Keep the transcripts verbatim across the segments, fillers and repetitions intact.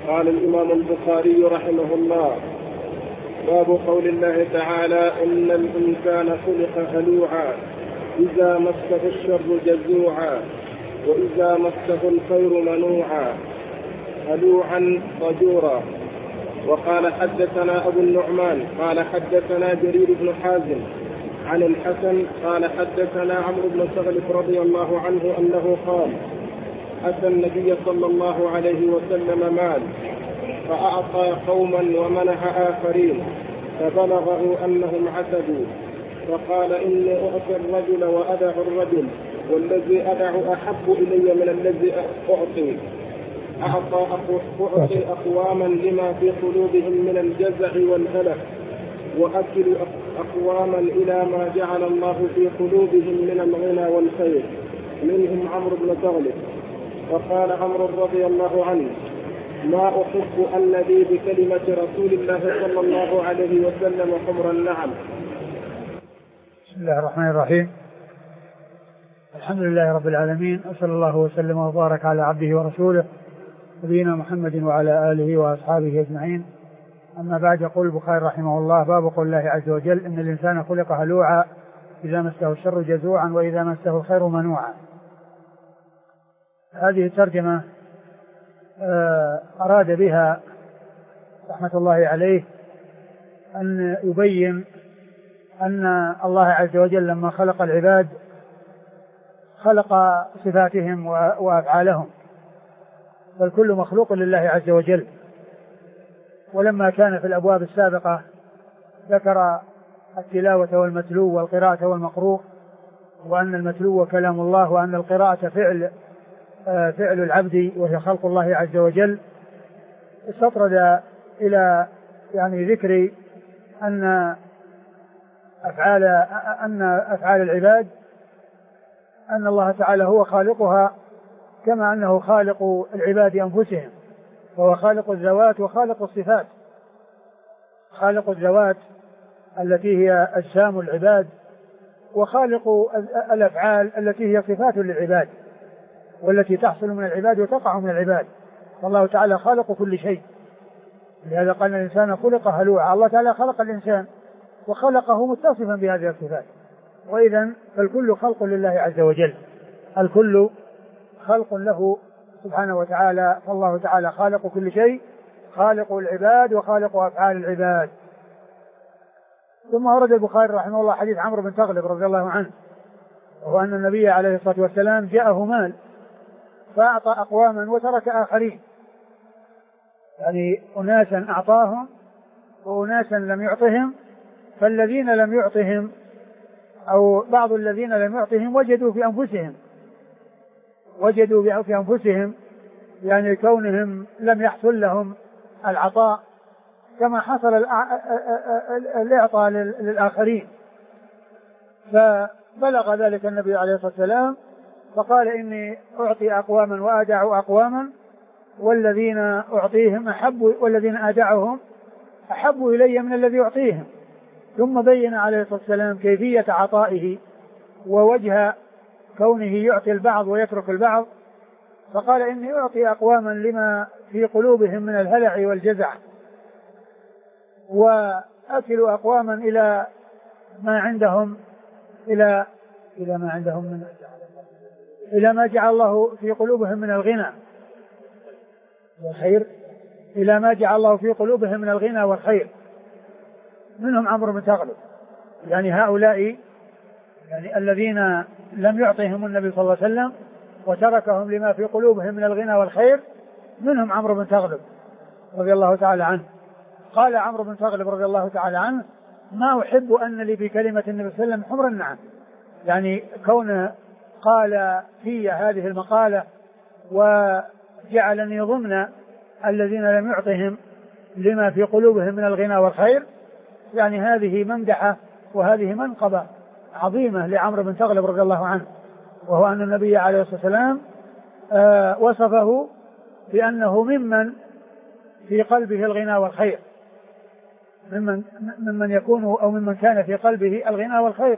قال الإمام البخاري رحمه الله: باب قول الله تعالى: إن الإنسان خلق هلوعا إذا مسه الشر جزوعا وإذا مسه الخير منوعا، هلوعا ضجورا. وقال حدثنا أبو النعمان قال حدثنا جرير بن حازم عن الحسن قال حدثنا عمرو بن سغلف رضي الله عنه أنه قال: أتى النبي صلى الله عليه وسلم مال فأعطى قوما ومنح آخرين فبلغه أنهم عتدوا، فقال: إني أعطي الرجل وأدع الرجل والذي أدع أحب إلي من الذي أعطي. أعطى أعطي أقواما لما في قلوبهم من الجزع والهلك، وأكل أقواما إلى ما جعل الله في قلوبهم من الغنى والخير، منهم عمرو بن سغلف. وقال عمرو رضي الله عنه: ما أحب أن لي بكلمة رسول الله صلى الله عليه وسلم حمر النعم. بسم الله الرحمن الرحيم. الحمد لله رب العالمين، وصلى الله وسلم وبارك على عبده ورسوله نبينا محمد وعلى آله وأصحابه أجمعين. أما بعد، يقول البخاري رحمه الله: باب قول الله عز وجل: إن الإنسان خلق هلوعا إذا مسه الشر جزوعا وإذا مسه الخير منوعا. هذه الترجمة أراد بها رحمة الله عليه أن يبين أن الله عز وجل لما خلق العباد خلق صفاتهم وأفعالهم، فالكل مخلوق لله عز وجل. ولما كان في الأبواب السابقة ذكر التلاوة والمتلو والقراءة والمقروء، وأن المتلو كلام الله، وأن القراءة فعل فعل العبد وهي خلق الله عز وجل، استطرد إلى يعني ذكر أن أفعال أن أفعال العباد أن الله تعالى هو خالقها، كما أنه خالق العباد أنفسهم، فهو خالق الذوات وخالق الصفات. خالق الذوات التي هي أجسام العباد، وخالق الأفعال التي هي صفات للعباد والتي تحصل من العباد وتقع من العباد. والله تعالى خالق كل شيء، لهذا قال: الإنسان خلق هلوعا. الله تعالى خلق الإنسان وخلقه متصفا بهذه الصفات، وإذا فالكل خلق لله عز وجل، الكل خلق له سبحانه وتعالى. فالله تعالى خالق كل شيء، خالق العباد وخالق أفعال العباد. ثم ورد البخاري رحمه الله حديث عمرو بن تغلب رضي الله عنه، وهو أن النبي عليه الصلاة والسلام جاءه مال فأعطى أقواما وترك آخرين، يعني أناسا أعطاهم وأناسا لم يعطهم، فالذين لم يعطهم أو بعض الذين لم يعطهم وجدوا في أنفسهم وجدوا في أنفسهم يعني كونهم لم يحصل لهم العطاء كما حصل الإعطاء للآخرين. فبلغ ذلك النبي عليه الصلاة والسلام فقال: إني أعطي أقواما وأدع أقواما والذين أعطيهم أحب والذين أدعهم أحب إلي من الذي أعطيهم. ثم بين عليه الصلاة والسلام كيفية عطائه ووجه كونه يعطي البعض ويترك البعض، فقال: إني أعطي أقواما لما في قلوبهم من الهلع والجزع، وأكل أقواما إلى ما عندهم إلى إلى ما عندهم من إلى ما جعل الله في قلوبهم من الغنى والخير إلى ما جعل الله في قلوبهم من الغنى والخير، منهم عمرو بن تغلب. يعني هؤلاء يعني الذين لم يعطهم النبي صلى الله عليه وسلم وتركهم لما في قلوبهم من الغنى والخير، منهم عمرو بن تغلب رضي الله تعالى عنه. قال عمرو بن تغلب رضي الله تعالى عنه: ما أحب أن لي بكلمة النبي صلى الله عليه وسلم حمر النعم، يعني كون قال في هذه المقالة وجعلني ضمن الذين لم يعطهم لما في قلوبهم من الغنى والخير، يعني هذه ممدحة وهذه منقبة عظيمة لعمرو بن تغلب رضي الله عنه، وهو أن النبي عليه الصلاة والسلام آه وصفه بأنه ممن في قلبه الغنى والخير، ممن, ممن يكون أو ممن كان في قلبه الغنى والخير.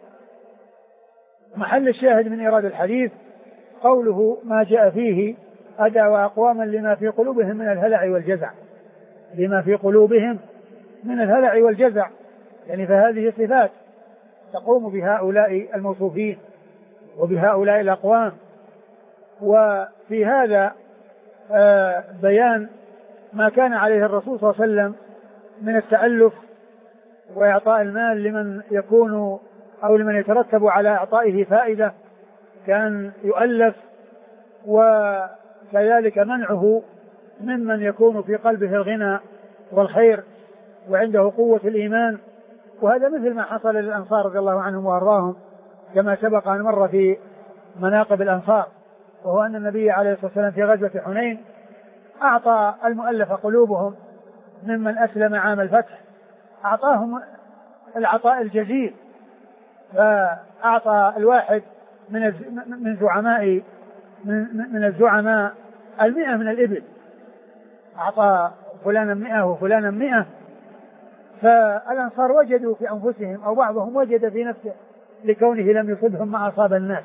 محل الشاهد من إيراد الحديث قوله: ما جاء فيه أدعو أقواما لما في قلوبهم من الهلع والجزع، لما في قلوبهم من الهلع والجزع، يعني فهذه صفات تقوم بهؤلاء الموصوفين وبهؤلاء الأقوام. وفي هذا آه بيان ما كان عليه الرسول صلى الله عليه وسلم من التألف وإعطاء المال لمن يكون أو لمن يترتب على إعطائه فائدة، كان يؤلف، وكذلك منعه ممن يكون في قلبه الغنى والخير وعنده قوة الإيمان. وهذا مثل ما حصل للأنصار رضي الله عنهم وأرضاهم كما سبق أن مر في مناقب الأنصار، وهو أن النبي عليه الصلاة والسلام في غزوة حنين أعطى المؤلف قلوبهم ممن أسلم عام الفتح، أعطاهم العطاء الجزيل، فأعطى الواحد من من زعماء من الزعماء المئة من الإبل، أعطى فلانا مئة وفلانا مئة. فالأنصار وجدوا في أنفسهم أو بعضهم وجد في نفسه لكونه لم يصبهم ما أصاب الناس.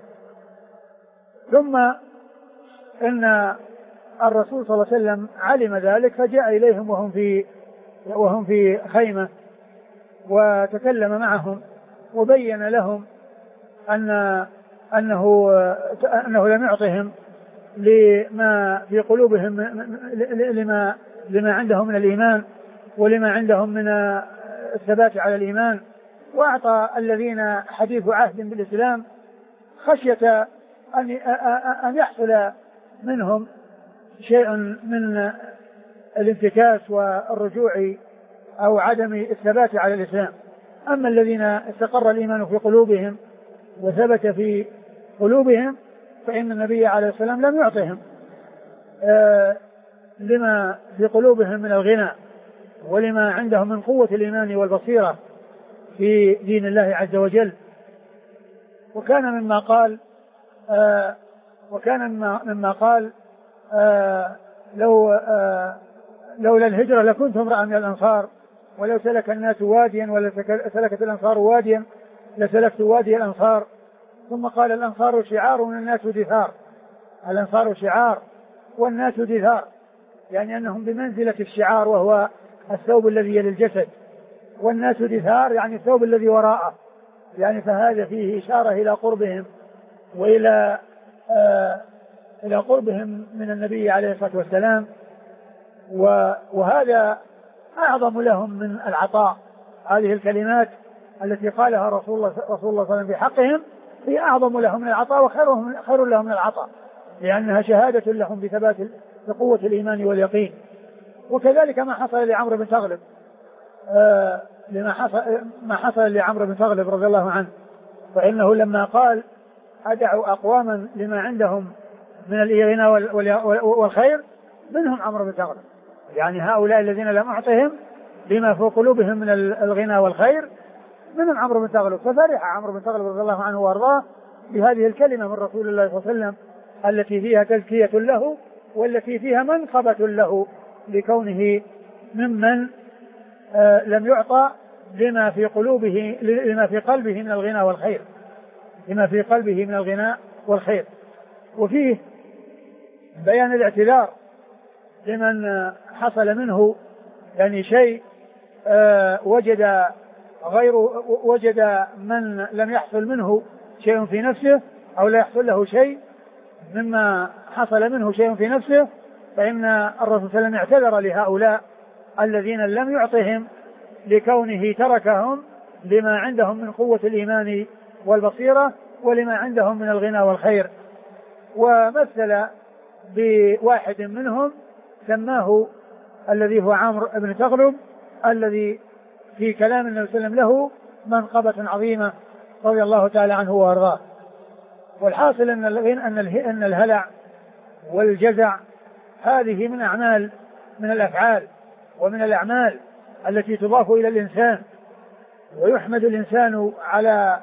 ثم إن الرسول صلى الله عليه وسلم علم ذلك فجاء إليهم وهم في وهم في خيمة وتكلم معهم وبين لهم أن أنه أنه لم يعطهم لما في قلوبهم لما لما عندهم من الإيمان ولما عندهم من الثبات على الإيمان، وأعطى الذين حديث عهد بالإسلام خشية أن أن يحصل منهم شيء من الانتكاس والرجوع أو عدم الثبات على الإسلام. أما الذين استقر الإيمان في قلوبهم وثبت في قلوبهم فإن النبي عليه السلام لم يعطهم آه لما في قلوبهم من الغنى ولما عندهم من قوة الإيمان والبصيرة في دين الله عز وجل. وكان مما قال آه وكان مما, مما قال آه لو آه لولا الهجرة لكنت امرأ من الأنصار، ولو سلك الناس واديا ولا سلكت الأنصار واديا لسلكت وادي الأنصار. ثم قال الأنصار شعار والناس دثار، الأنصار شعار والناس دثار، يعني أنهم بمنزلة الشعار وهو الثوب الذي يلي الجسد، والناس دثار يعني الثوب الذي وراءه، يعني فهذا فيه إشارة إلى قربهم وإلى آه إلى قربهم من النبي عليه الصلاة والسلام، وهذا أعظم لهم من العطاء. هذه الكلمات التي قالها رسول الله صلى الله عليه وسلم في حقهم هي أعظم لهم من العطاء وخير لهم من العطاء، لأنها شهادة لهم بثبات بقوة الإيمان واليقين. وكذلك ما حصل لعمرو بن تغلب آه لما حصل ما حصل لعمرو بن تغلب رضي الله عنه، فإنه لما قال أدعو أقواما لما عندهم من الغنى والخير منهم عمرو بن تغلب، يعني هؤلاء الذين لم أعطهم لما في قلوبهم من الغنى والخير منهم عمرو بن تغلب. ففرح عمرو بن تغلب رضي الله عنه وارضاه بهذه الكلمة من رسول الله صلى الله عليه وسلم التي فيها تزكية له والتي فيها منقبة له لكونه ممن آه لم يعطى لما في قلوبه لما في قلبه من الغنى والخير، لما في قلبه من الغنى والخير. وفيه بيان الاعتذار لمن حصل منه يعني شيء آه وجد غير وجد من لم يحصل منه شيء في نفسه أو لا يحصل له شيء مما حصل منه شيء في نفسه، فإن الرسول صلى الله عليه وسلم اعتذر لهؤلاء الذين لم يعطهم لكونه تركهم لما عندهم من قوة الإيمان والبصيرة ولما عندهم من الغنى والخير. ومثل بواحد منهم سماه الذي هو عمرو بن تغلب الذي في كلام النبي صلى الله عليه وسلم له منقبة عظيمة رضي الله تعالى عنه وارضاه. والحاصل أن أن الهلع والجزع هذه من أعمال من الأفعال ومن الأعمال التي تضاف إلى الإنسان ويحمد الإنسان على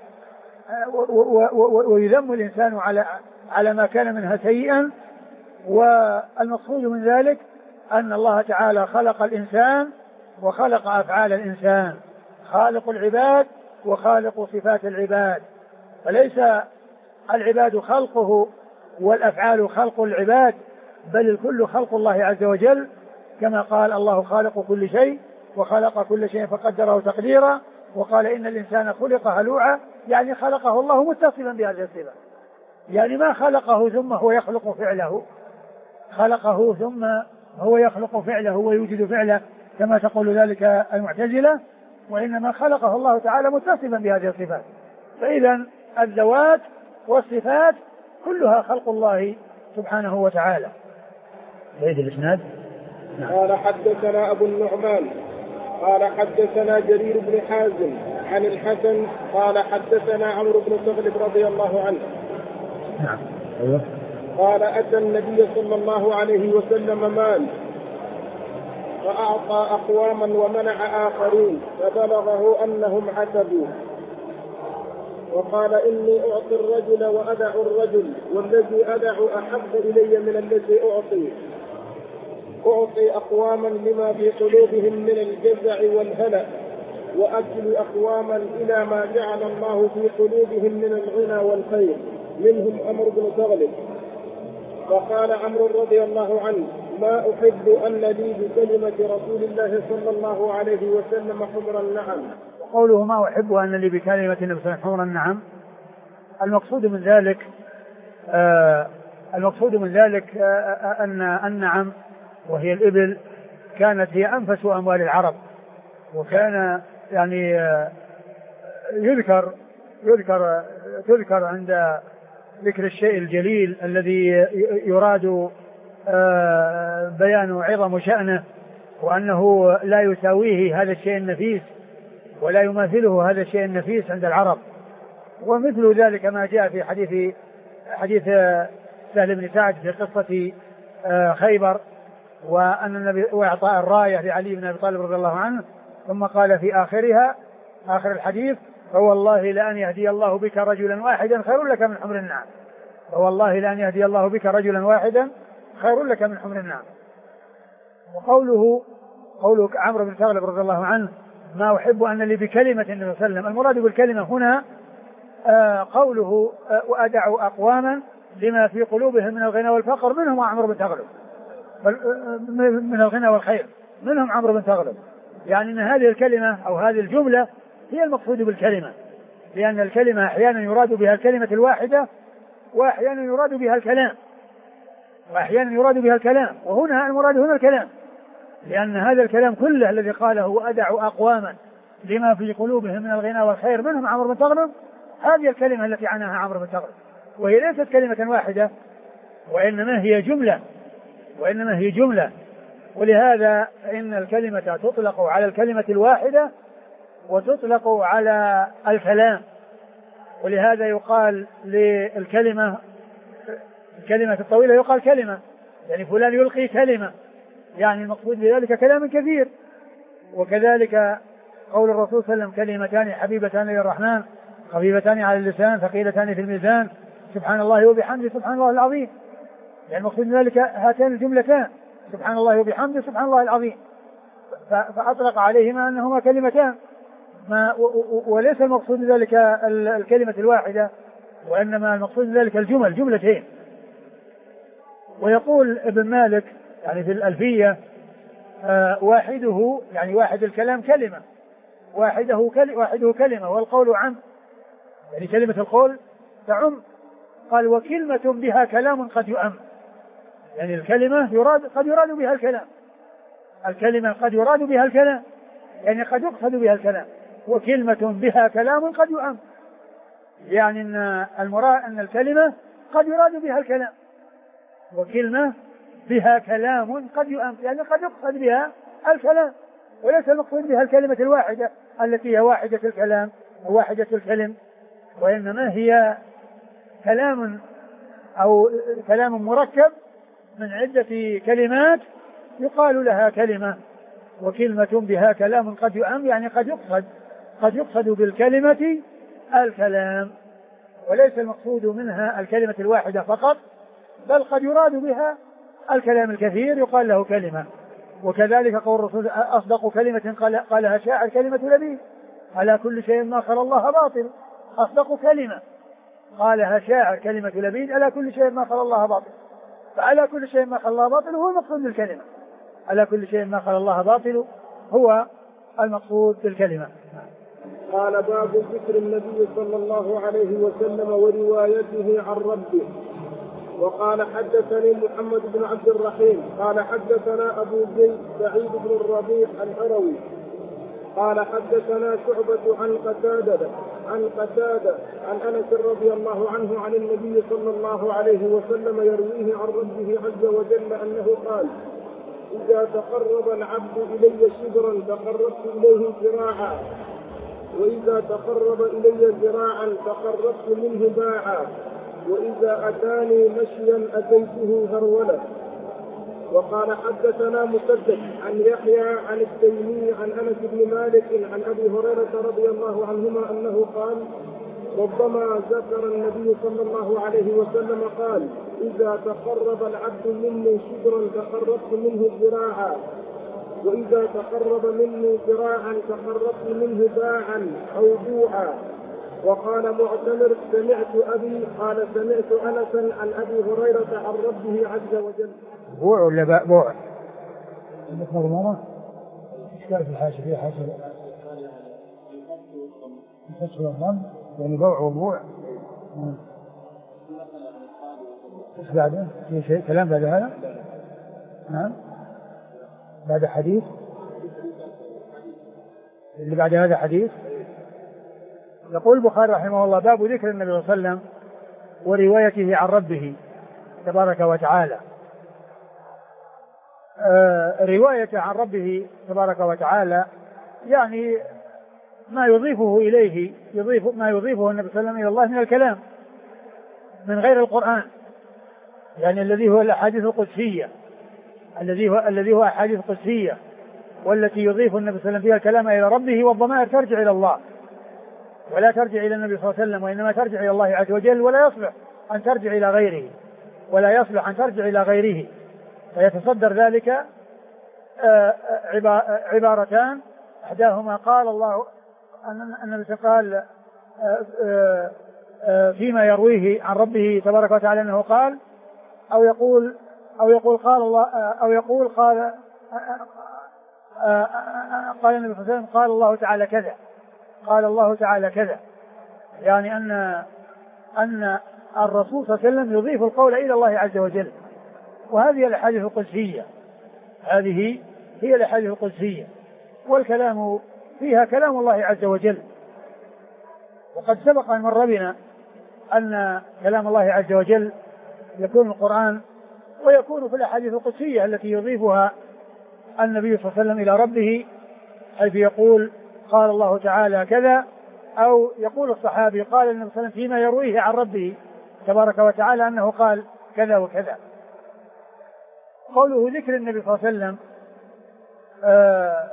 ويذم الإنسان على على ما كان منها سيئا. والمقصود من ذلك أن الله تعالى خلق الإنسان وخلق أفعال الإنسان، خالق العباد وخالق صفات العباد، فليس العباد خلقه والأفعال خلق العباد، بل الكل خلق الله عز وجل، كما قال الله خالق كل شيء وخلق كل شيء فقدره تقديرا، وقال إن الإنسان خلق هلوعا، يعني خلقه الله متصلا بهذه الصفة، يعني ما خلقه ثم هو يخلق فعله، خلقه ثم هو يخلق فعله ويوجد فعله كما تقول ذلك المعتزلة، وإنما خلقه الله تعالى متصلا بهذه الصفات. فإذا الذوات والصفات كلها خلق الله سبحانه وتعالى. زيد الإسناد. قال حدثنا أبو النعمان قال حدثنا جرير بن حازم عن الحسن قال حدثنا عمرو بن تغلب رضي الله عنه. نعم. أيوه. قال أتى النبي صلى الله عليه وسلم مال فأعطى أقواما ومنع آخرين فبلغه أنهم عتبوا، وقال إني أعطي الرجل وأدع الرجل والذي أدع أحب إلي من الذي أعطي، أعطي أقواما لما في قلوبهم من الجزع والهلع، وأكل أقواما إلى ما جعل الله في قلوبهم من الغنى والخير، منهم عمرو بن تغلب. فقال عمرو رضي الله عنه ما أحب أن لي بكلمة رسول الله صلى الله عليه وسلم حمر النعم. وقوله ما أحب أن لي بكلمة النبي حمر النعم، المقصود من ذلك آه المقصود من ذلك آه أن النعم وهي الإبل كانت هي أنفس أموال العرب، وكان يعني آه يذكر يذكر تذكر عند ذكر الشيء الجليل الذي يراد آه بيان عظم شأنه، وأنه لا يساويه هذا الشيء النفيس ولا يماثله هذا الشيء النفيس عند العرب. ومثل ذلك ما جاء في حديث حديث سهل بن سعد في قصة آه خيبر، وأن النبي وإعطاء الراية لعلي بن أبي طالب رضي الله عنه، ثم قال في آخرها آخر الحديث فوالله لأن يهدي الله بك رجلا واحدا خير لك من حمر النعم، فوالله لأن يهدي الله بك رجلا واحدا خير لك من حمر النعم. وقوله قوله عمرو بن تغلب رضي الله عنه ما أحب أن لي بكلمة النبي صلى الله عليه وسلم، المراد بالكلمة هنا آه قوله آه وأدعوا أقواما لما في قلوبهم من الغنى والفقر، منهم عمرو بن تغلب، من الغنى والخير منهم عمرو بن تغلب، يعني أن هذه الكلمة أو هذه الجملة هي المقصود بالكلمة، لأن الكلمة أحيانا يراد بها الكلمة الواحدة وأحيانا يراد بها الكلام وأحيانا يراد بها الكلام وهنا المراد هنا الكلام، لأن هذا الكلام كله الذي قاله وأدعوا أقواما لما في قلوبهم من الغنى والخير منهم عمرو بن تغلب، هذه الكلمة التي عناها عمرو بن تغلب، وهي ليست كلمة واحدة وإنما هي جملة وإنما هي جملة ولهذا إن الكلمة تطلق على الكلمة الواحدة وتطلق على الكلام، ولهذا يقال للكلمة الكلمة الطويلة يقال كلمة، يعني فلان يلقي كلمة، يعني المقصود بذلك كلام كثير. وكذلك قول الرسول صلى الله عليه وسلم كلمتان حبيبتان للرحمن خفيفتان على اللسان ثقيلتان في الميزان سبحان الله وبحمده سبحان الله العظيم، يعني المقصود بذلك هاتان الجملتان سبحان الله وبحمده سبحان الله العظيم، فأطلق عليهما أنهما كلمتان، ما وليس المقصود بذلك الكلمة الواحدة وإنما المقصود بذلك الجمل جملتين. ويقول ابن مالك يعني في الألفية آه واحده يعني واحد الكلام كلمة واحده كلمة واحده كلمة والقول عم، يعني كلمة القول تعم، قال وكلمة بها كلام قد يؤم، يعني الكلمة يراد قد يراد بها الكلام، الكلمة قد يراد بها الكلام يعني قد يقصد بها الكلام، وكلمة بها كلام قد يؤم، يعني أن المراد أن الكلمة قد يراد بها الكلام، وكلمة بها كلام قد يؤم يعني قد يقصد بها الكلام، وليس المقصود بها الكلمة الواحدة التي هي واحدة الكلام وواحدة الكلم، وإنما هي كلام أو كلام مركب من عدة كلمات يقال لها كلمة. وكلمة بها كلام قد يؤم يعني قد يقصد قد يقصد بالكلمة الكلام، وليس المقصود منها الكلمة الواحدة فقط، بل قد يراد بها الكلام الكثير يقال له كلمة. وكذلك قول الرسول أصدق كلمة قال قالها شاعر كلمة لبيد على كل شيء ما خلا الله باطل، أصدق كلمة قالها شاعر كلمة لبيد على كل شيء ما خلا الله باطل، فعلى كل شيء ما خلا الله باطل هو المقصود بالكلمة، على كل شيء ما خلا الله باطل هو المقصود بالكلمة. قال باب ذكر النبي صلى الله عليه وسلم وروايته عن ربه. وقال حدثني محمد بن عبد الرحيم قال حدثنا أبو زيد سعيد بن الربيع الهروي قال حدثنا شعبة عن قتادة عن قتادة عن أنس رضي الله عنه عن النبي صلى الله عليه وسلم يرويه عن ربه عز وجل أنه قال: إذا تقرب العبد إلي شبرا تقربت إليه ذراعا، وإذا تقرب إلي ذراعا تقربت منه باعا، وإذا أتاني مشيا أتيته هرولا. وقال حدثنا مسدد عن يحيى عن التيمي عن أنس بن مالك عن أبي هريرة رضي الله عنهما أنه قال: ربما ذكر النبي صلى الله عليه وسلم قال: إذا تقرب العبد مني شبرا تقربت منه ذراعا، وإذا تقرب مني ذراعا تقربت منه باعا أو بوعا. وقال معتمر: سمعت أبي قال سمعت أنسا عن أبي هريرة عن ربه عز وجل. بوع ولا باء؟ بوع. نذكر مرة إشكال في الحاشية فيها حاشية الفتح والضم يعني بوع وبوع. إيش بعده؟ في شيء كلام بعد هذا؟ نعم. بعد حديث اللي بعد هذا حديث. يقول البخاري رحمه الله: باب ذكر النبي صلى الله عليه وسلم وروايته عن ربه تبارك وتعالى. آه رواية عن ربه تبارك وتعالى يعني ما يضيفه إليه يضيف ما يضيفه النبي صلى الله عليه وسلم إلى الله من الكلام من غير القرآن، يعني الذي هو الأحاديث القدسية الذي هو الذي هو أحاديث قدسية والتي يضيف النبي صلى الله عليه وسلم فيها الكلام إلى ربه، والضمائر ترجع إلى الله ولا ترجع إلى النبي صلى الله عليه وسلم، وإنما ترجع إلى الله عز وجل، ولا يصلح أن ترجع إلى غيره ولا يصلح أن ترجع إلى غيره. فيتصدر ذلك عبارتان، إحداهما قال الله أن النبي قال فيما يرويه عن ربه تبارك وتعالى أنه قال، أو يقول أو يقول قال الله أو يقول قال قال النبي صلى الله عليه وسلم قال الله تعالى كذا قال الله تعالى كذا يعني أن أن الرسول صلى الله عليه وسلم يضيف القول إلى الله عز وجل. وهذه الأحاديث القدسية هذه هي الأحاديث القدسية، والكلام فيها كلام الله عز وجل. وقد سبق أن مر بنا أن كلام الله عز وجل يكون القرآن ويكون في الأحاديث القدسية التي يضيفها النبي صلى الله عليه وسلم إلى ربه، حيث يقول قال الله تعالى كذا، أو يقول الصحابي قال النبي صلى الله عليه وسلم فيما يرويه عن ربه تبارك وتعالى أنه قال كذا وكذا. قوله ذكر النبي صلى الله عليه وسلم آآ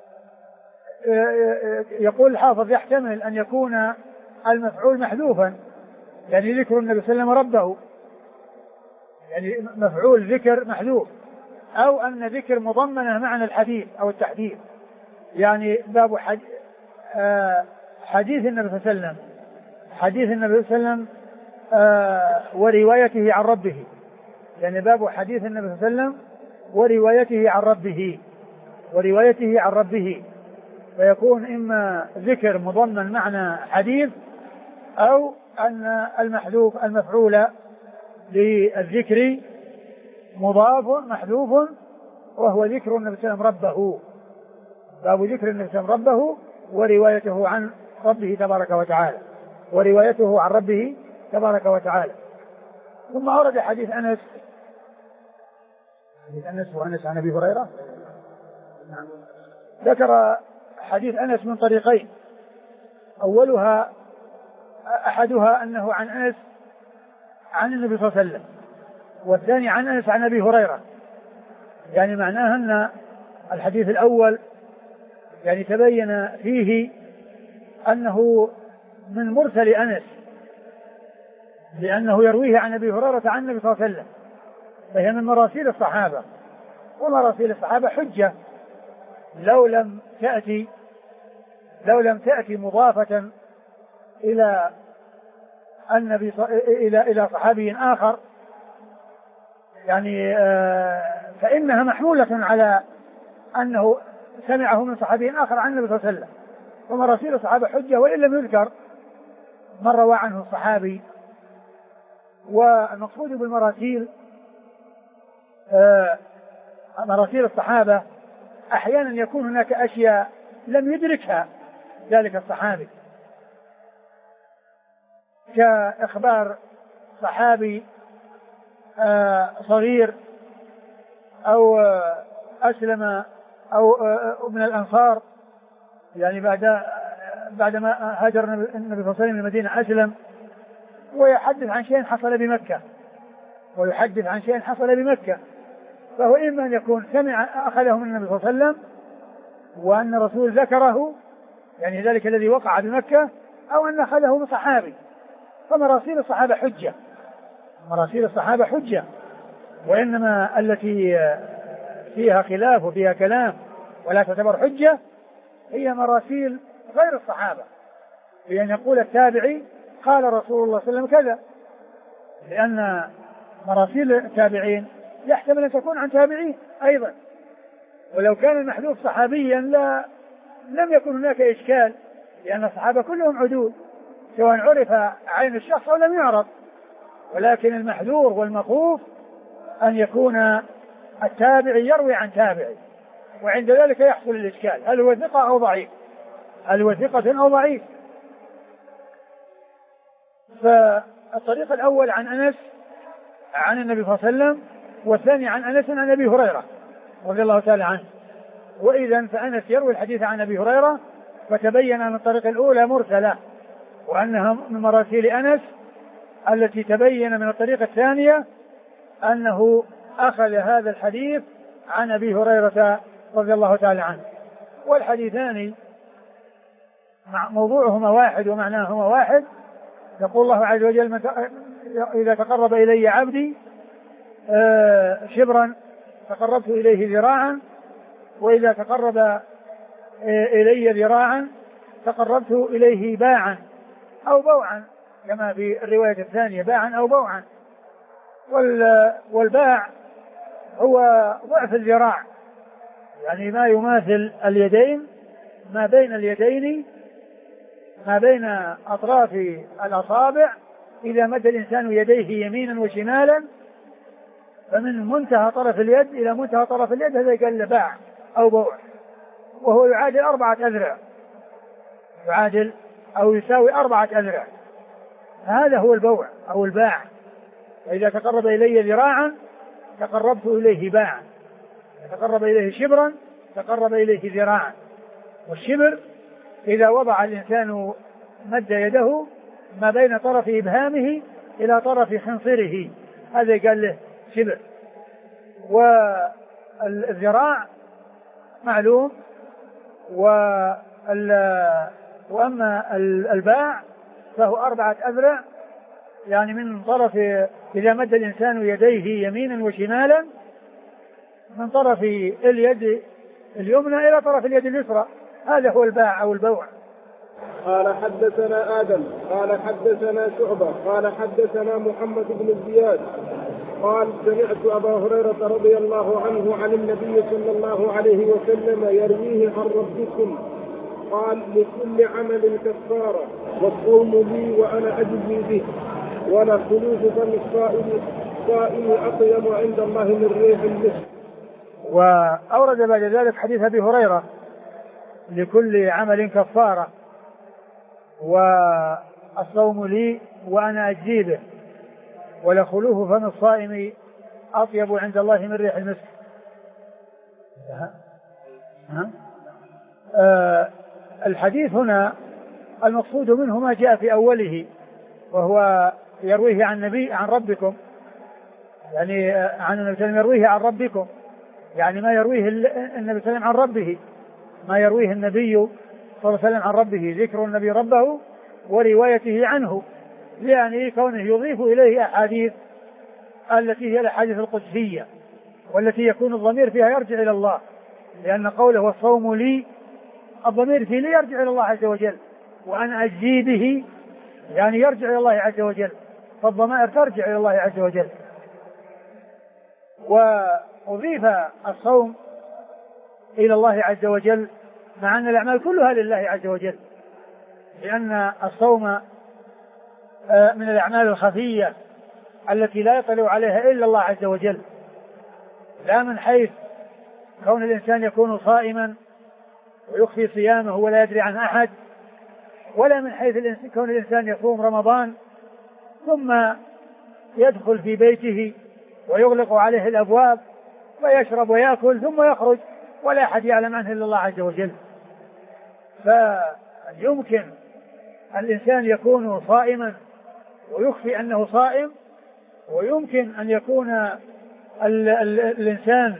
آآ يقول الحافظ يحتمل أن يكون المفعول محذوفا، يعني ذكر النبي صلى الله عليه وسلم ربه، يعني مفعول ذكر محذوف، أو أن ذكر مضمنة معنى الحديث أو التحديث، يعني باب حديث النبي صلى الله عليه وسلم حديث النبي صلى الله عليه وسلم وروايته عن ربه، يعني باب حديث النبي صلى الله عليه وسلم وروايته عن ربه وروايته عن ربه فيكون إما ذكر مضمن معنى حديث، أو أن المحذوف المفعول للذكر مضاف محذوف وهو ذكر النبي صلى الله عليه وسلم ربه. باب ذكر النبي صلى الله عليه وسلم ربه وروايته عن ربه تبارك وتعالى وروايته عن ربه تبارك وتعالى. ثم ورد حديث أنس حديث أنس وأنس عن أبي هريرة. ذكر حديث أنس من طريقين، أولها أحدها أنه عن أنس عن النبي صلى الله عليه وسلم، والثاني عن أنس عن أبي هريرة، يعني معناها أن الحديث الأول يعني تبين فيه أنه من مرسل أنس لأنه يرويه عن أبي هريرة عن النبي صلى الله عليه وسلم، فهي من مراسيل الصحابة، ومراسيل الصحابة حجة لو لم تأتي لو لم تأتي مضافة إلى النبي إلى إلى صحابي آخر يعني فإنها محمولة على أنه سمعه من صحابي آخر عن النبي صلى الله عليه وسلم. ومراسيل الصحابة حجة وإن لم يذكر من روى عنه الصحابي. والمقصود بالمراسيل مراسيل الصحابة أحيانا يكون هناك أشياء لم يدركها ذلك الصحابي، كإخبار صحابي صغير أو أسلم أو من الأنصار، يعني بعد بعدما هاجر النبي صلى الله عليه وسلم المدينة أسلم، ويحدث عن شيء حصل بمكة ويحدث عن شيء حصل بمكة، فهو إما أن يكون سمع أخذه من النبي صلى الله عليه وسلم وأن الرسول ذكره، يعني ذلك الذي وقع بمكة، أو أن أخذه من صحابي. فمراسيل الصحابة حجة، مراسيل الصحابة حجة، وإنما التي فيها خلاف وفيها كلام ولا تعتبر حجة هي مراسيل غير الصحابة، بأن يقول التابعي قال رسول الله صلى الله عليه وسلم كذا، لأن مراسيل التابعين يحتمل أن تكون عن تابعين أيضا، ولو كان المحذوف صحابيا لا لم يكن هناك إشكال، لأن الصحابة كلهم عدول سواء عرف عين الشخص أو لم يعرف، ولكن المحذور والمخوف أن يكون التابعي يروي عن تابعي، وعند ذلك يحصل الإشكال، هل هو ثقة أو ضعيف، هل هو ثقة أو ضعيف. فالطريق الأول عن أنس عن النبي صلى الله عليه وسلم، والثاني عن أنس عن أبي هريرة رضي الله تعالى عنه. وإذا فأنس يروي الحديث عن أبي هريرة، فتبين أن الطريق الأولى مرسلة وأنها من مراسيل أنس، التي تبين من الطريقة الثانية أنه أخذ هذا الحديث عن أبي هريرة رضي الله تعالى عنه. والحديثان موضوعهما واحد ومعناهما واحد. يقول الله عز وجل: إذا تقرب إلي عبدي شبرا تقربت إليه ذراعا، وإذا تقرب إلي ذراعا تقربت إليه باعا أو بوعا، كما في الرواية الثانية باعا أو بوعا. والباع هو ضعف الذراع، يعني ما يماثل اليدين، ما بين اليدين، ما بين أطراف الأصابع، إذا مد الإنسان يديه يمينا وشمالا، فمن منتهى طرف اليد إلى منتهى طرف اليد، هذا قال باع أو بوع، وهو يعادل أربعة أذرع، يعادل أو يساوي أربعة أذرع، هذا هو البوع أو الباع. فإذا تقرب إلي ذراعا تقربت إليه باعا، تقرب إليه شبرا تقرب إليه ذراعا. والشبر إذا وضع الإنسان مد يده ما بين طرف إبهامه إلى طرف خنصره، هذا قال له شبر. والذراع معلوم. وأما الباع فهو أربعة أذرع، يعني من طرف، إذا مد الإنسان يديه يمينا وشمالا، من طرف اليد اليمنى إلى طرف اليد اليسرى، هذا هو الباع أو البوع. قال حدثنا آدم قال حدثنا شعبة قال حدثنا محمد بن زياد قال سمعت أبا هريرة رضي الله عنه عن النبي صلى الله عليه وسلم يرويه عن ربكم قال: لكل عمل كفارة، والصوم لي وأنا أجزي به، ولا خلوف فم الصائم الصائم أطيب عند الله من ريح المسك. وأورد بعد ذلك حديث أبي هريرة: لكل عمل كفارة، والصوم لي وأنا أجزي به، ولخلوف فم الصائم أطيب عند الله من ريح المسك. ها؟ آه الحديث هنا المقصود منه ما جاء في أوله، وهو يرويه عن النبي عن ربكم، يعني عن النبي صلى الله عليه وسلم يرويه عن ربكم، يعني ما يرويه النبي صلى الله عليه وسلم عن ربه، ما يرويه النبي صلى الله عليه وسلم عن ربه، ذكر النبي ربه وروايته عنه، يعني كونه يضيف إليه أحاديث التي هي الأحاديث القدسية، والتي يكون الضمير فيها يرجع إلى الله، لأن قوله والصوم لي، الضمير فيه لي يرجع إلى الله عز وجل، وأنا أجزي به يعني يرجع إلى الله عز وجل، فالضمائر ترجع إلى الله عز وجل. وأضيف الصوم إلى الله عز وجل مع أن الأعمال كلها لله عز وجل، لأن الصوم من الأعمال الخفية التي لا يطلع عليها إلا الله عز وجل، لا من حيث كون الإنسان يكون صائما ويخفي صيامه ولا يدري عن أحد، ولا من حيث كون الإنسان يصوم رمضان ثم يدخل في بيته ويغلق عليه الأبواب ويشرب ويأكل ثم يخرج ولا أحد يعلم عنه إلا الله عز وجل. فيمكن الإنسان يكون صائما ويخفي أنه صائم، ويمكن أن يكون ال ال الإنسان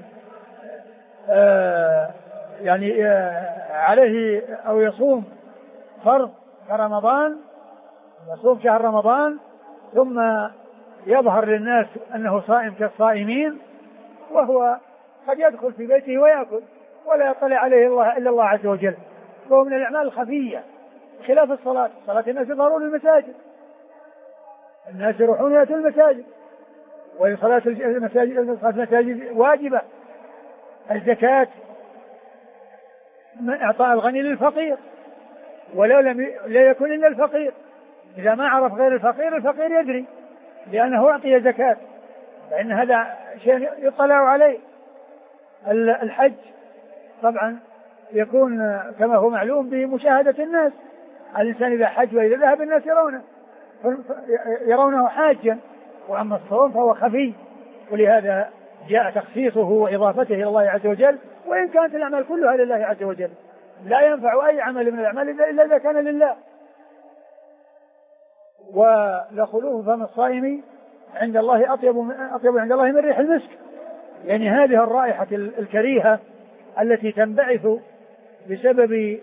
آه يعني آه عليه أو يصوم فرض كرمضان، يصوم شهر رمضان ثم يظهر للناس أنه صائم كالصائمين، وهو قد يدخل في بيته ويأكل ولا يطلع عليه الله إلا الله عز وجل، فهو من الأعمال الخفية خلاف الصلاة. صلاة الناس يظهرون المساجد، الناس يروحون يأتون المساجد، وصلاة المساجد المساجد واجبة. الزكاة من إعطاء الغني للفقير، ولو لم لا يكن إلا الفقير، إذا ما عرف غير الفقير الفقير يدري لأنه أعطي زكاة، فإن هذا شيء يطلع عليه. الحج طبعا يكون كما هو معلوم بمشاهدة الناس، الإنسان إذا حج وإذا ذهب الناس يرونه يرونه حاجا، وأما الصوم فهو خفي، ولهذا جاء تخصيصه وإضافته إلى الله عز وجل، وإن كانت الأعمال كلها لله عز وجل، لا ينفع أي عمل من الأعمال إلا إذا كان لله. ولخلوه فم الصائم عند الله أطيب أطيب عند الله من ريح المسك، يعني هذه الرائحة الكريهة التي تنبعث بسبب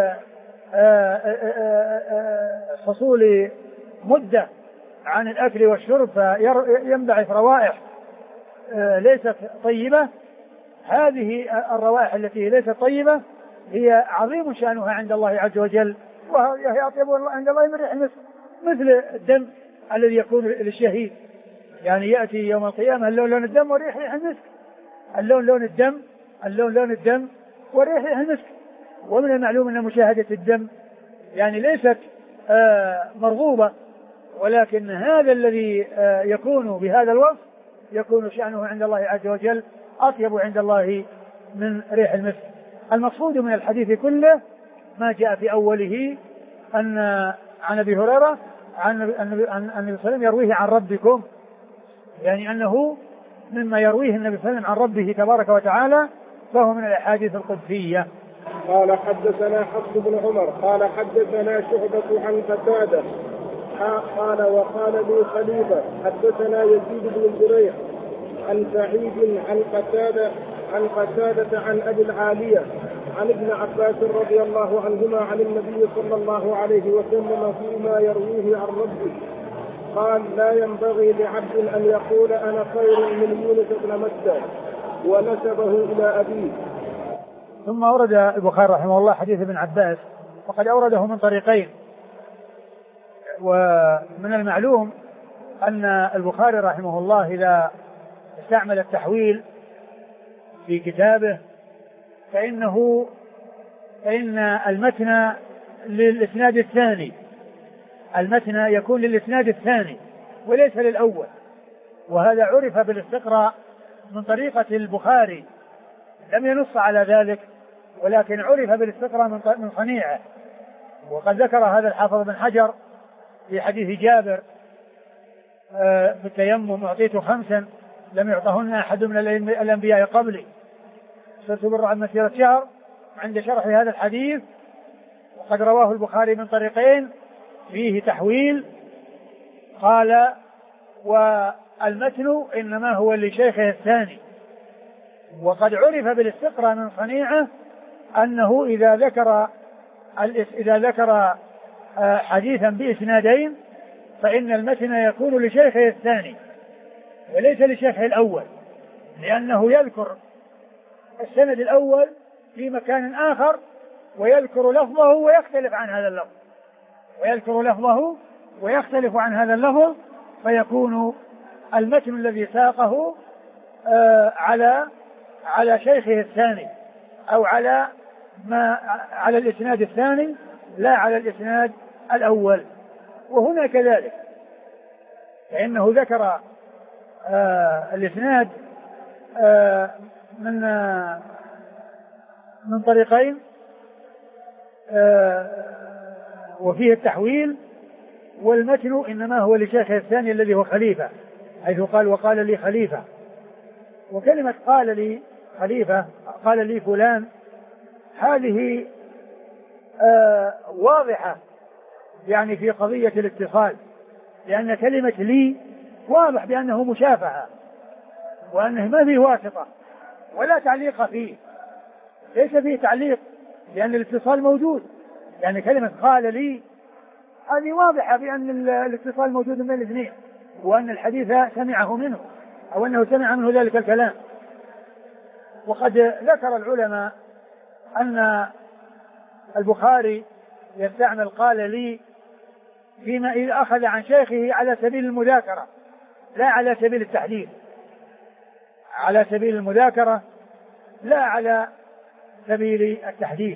حصول مدة عن الأكل والشرب فينبعث روائح ليست طيبة، هذه الروائح التي ليست طيبة هي عظيم شأنها عند الله عز وجل، وهي أطيب عند الله من ريح المسك، مثل الدم الذي يكون للشهيد، يعني يأتي يوم القيامة اللون لون الدم وريح ريح المسك، اللون لون الدم اللون لون الدم وريح ريح المسك. ومن المعلوم أن مشاهدة الدم يعني ليست آه مرغوبة، ولكن هذا الذي آه يكون بهذا الوصف يكون شأنه عند الله عز وجل أطيب عند الله من ريح المسك. المقصود من الحديث كله ما جاء في أوله أن عن أبي هريرة عن النبي صلى الله عليه وسلم يرويه عن ربكم، يعني أنه مما يرويه النبي صلى الله عليه وسلم عن ربه تبارك وتعالى، فهو من الأحاديث القدسية. قال حدثنا حفص بن عمر قال حدثنا شعبة عن قتادة قال وقال لي خليفة حدثنا يزيد بن زريع عن سعيد عن قتادة عن قتادة عن أبي العالية عن ابن عباس رضي الله عنهما عن النبي صلى الله عليه وسلم فيما يرويه عن ربه قال لا ينبغي لعبد أن يقول أنا خير من يونس بن متى، ونسبه إلى أبيه. ثم أورد البخاري رحمه الله حديث ابن عباس، وقد أورده من طريقين. ومن المعلوم أن البخاري رحمه الله إذا استعمل التحويل في كتابه فإنه فإن المتن للإسناد الثاني، المتن يكون للإسناد الثاني وليس للأول، وهذا عرف بالاستقراء من طريقة البخاري، لم ينص على ذلك ولكن عرف بالاستقراء من صنيعه. وقد ذكر هذا الحافظ بن حجر في حديث جابر في التيمم أعطيت خمسا لم يعطهن أحد من الأنبياء قبلي، صرت بر عن مسيرة شهر، عند شرح هذا الحديث. وقد رواه البخاري من طريقين فيه تحويل، قال والمتن إنما هو لشيخه الثاني. وقد عرف بالاستقراء من صنيعه أنه إذا ذكر إذا ذكر حديثا بإسنادين فإن المتن يكون لشيخه الثاني وليس لشيخه الأول، لأنه يذكر السند الأول في مكان آخر ويذكر لفظه ويختلف عن هذا اللفظ ويذكر لفظه ويختلف عن هذا اللفظ فيكون المتن الذي ساقه آه على على شيخه الثاني أو على ما على الإسناد الثاني لا على الإسناد الأول. وهنا كذلك فإنه ذكر آه الإسناد آه من آه من طريقين آه وفيه التحويل، والمتن إنما هو لشيخه الثاني الذي هو خليفة، حيث قال وقال لي خليفة. وكلمة قال لي خليفة قال لي فلان هذه آه واضحة يعني في قضية الاتصال، لأن كلمة لي واضح بأنه مشافهة وأنه ما فيه واسطة ولا تعليق فيه، ليس فيه تعليق لأن الاتصال موجود. يعني كلمة قال لي هذه واضحة بأن الاتصال موجود من الاثنين وأن الحديث سمعه منه أو أنه سمع منه ذلك الكلام. وقد ذكر العلماء أن البخاري يستعمل قال لي فيما إذا أخذ عن شيخه على سبيل المذاكرة لا على سبيل التحديث، على سبيل المذاكرة لا على سبيل التحديث.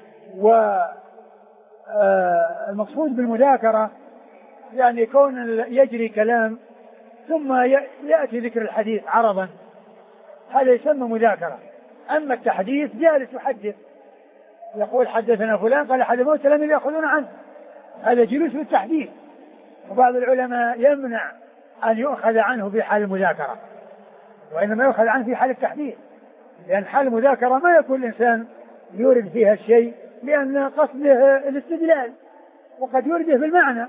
والمقصود بالمذاكرة يعني كون يجري كلام ثم يأتي ذكر الحديث عرضا، هذا يسمى مذاكرة. أما التحديث جالس يحدث يقول حدثنا فلان قال حدثنا التلاميذ يأخذون عنه، هذا جلوس في التحديث. وبعض العلماء يمنع أن يؤخذ عنه في حال المذاكرة، وإنما يؤخذ عنه في حال التحديث، لأن حال المذاكرة ما يكون الإنسان يورد فيها الشيء لأن قصده الاستدلال، وقد يورده بالمعنى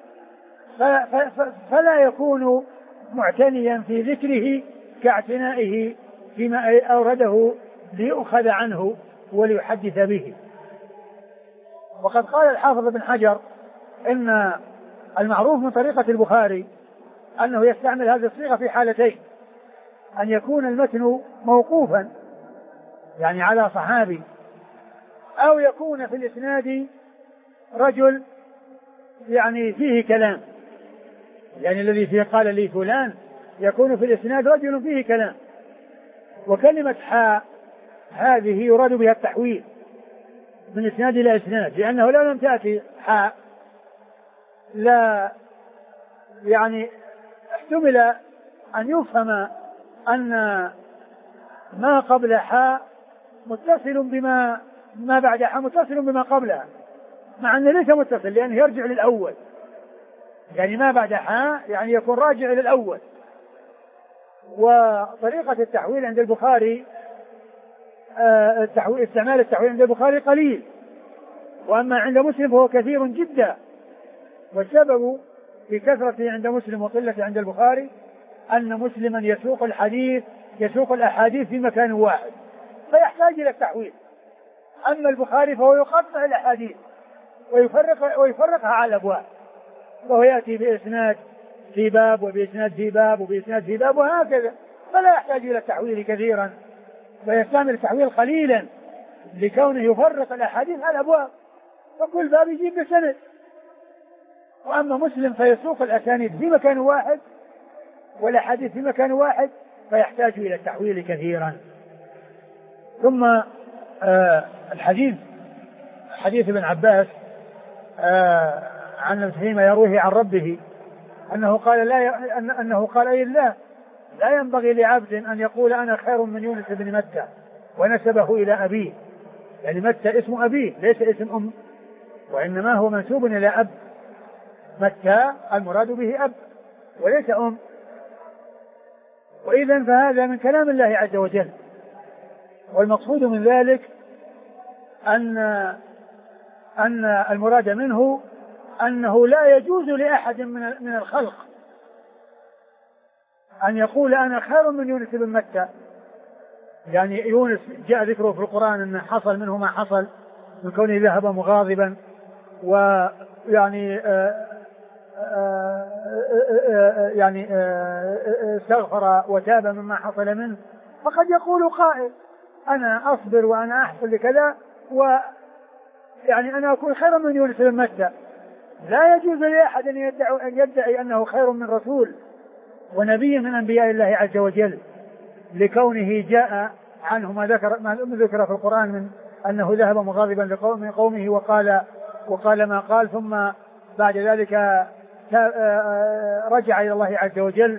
فلا يكون معتنيا في ذكره كاعتنائه فيما أورده ليؤخذ عنه وليحدث به. وقد قال الحافظ بن حجر إن المعروف من طريقة البخاري أنه يستعمل هذه الصيغة في حالتين: أن يكون المتن موقوفا يعني على صحابي، أو يكون في الإسناد رجل يعني فيه كلام، يعني الذي فيه قال لي فلان يكون في الإسناد رجل فيه كلام. وكلمة حاء هذه يراد بها التحويل من إسناد إلى إسناد، لأنه لو لم تأتي حاء لا يعني احتمل أن يفهم أن ما قبل حاء متصل بما ما بعد حاء متصل بما قبلها، مع أنه ليس متصل لأنه يرجع للأول، يعني ما بعد حاء يعني يكون راجع إلى الأول. وطريقة التحويل عند البخاري آه التحويل استعمال التحويل عند البخاري قليل، وأما عند مسلم فهو كثير جدا. والسبب في كثرته عند مسلم وقلة عند البخاري أن مسلما يسوق الحديث يسوق الأحاديث في مكان واحد فيحتاج إلى التحويل. أما البخاري فهو يقطع الأحاديث ويفرق ويفرقها على الأبواب، فهو يأتي بإسناد في باب وبإسناد في باب وبإسناد في باب وهكذا، فلا يحتاج إلى التحويل كثيرا، ويستعمل التحويل قليلا لكونه يفرق الأحاديث على الأبواب، فكل باب يجيب بسند. وأما مسلم فيسوق الأسانيد في مكان واحد والأحاديث في مكان واحد فيحتاج إلى التحويل كثيرا. ثم آه الحديث حديث ابن عباس آه عن ابن يرويه عن ربه أنه قال لا ي... أنه قال أي الله لا ينبغي لعبد أن يقول أنا خير من يونس بن متى، ونسبه إلى أبيه، يعني متى اسم أبيه ليس اسم أم، وإنما هو منسوب إلى أب. متى المراد به أب وليس أم. وإذا فهذا من كلام الله عز وجل، والمقصود من ذلك أن أن المراد منه أنه لا يجوز لأحد من من الخلق أن يقول أنا خير من يونس بن متى. يعني يونس جاء ذكره في القرآن أن حصل منه ما حصل من كونه ذهب مغاضبا ويعني آآ آآ آآ يعني استغفر وتاب مما حصل منه. فقد يقول قائل أنا أصبر وأنا أحصل لكذا ويعني أنا أكون خيرا من يونس بن متى. لا يجوز لأحد أن يدعي, أن يدعي أنه خير من رسول ونبي من أنبياء الله عز وجل، لكونه جاء عنه ما ذكر ما ذكر في القرآن من أنه ذهب مغاضبا لقوم قومه وقال وقال ما قال، ثم بعد ذلك رجع إلى الله عز وجل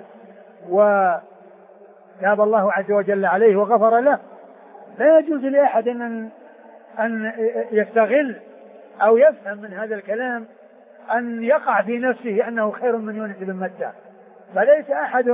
وتاب الله عز وجل عليه وغفر له. لا يجوز لأحد أن أن يستغل أو يفهم من هذا الكلام أن يقع في نفسه أنه خير من يونس بن متى. فليس أحد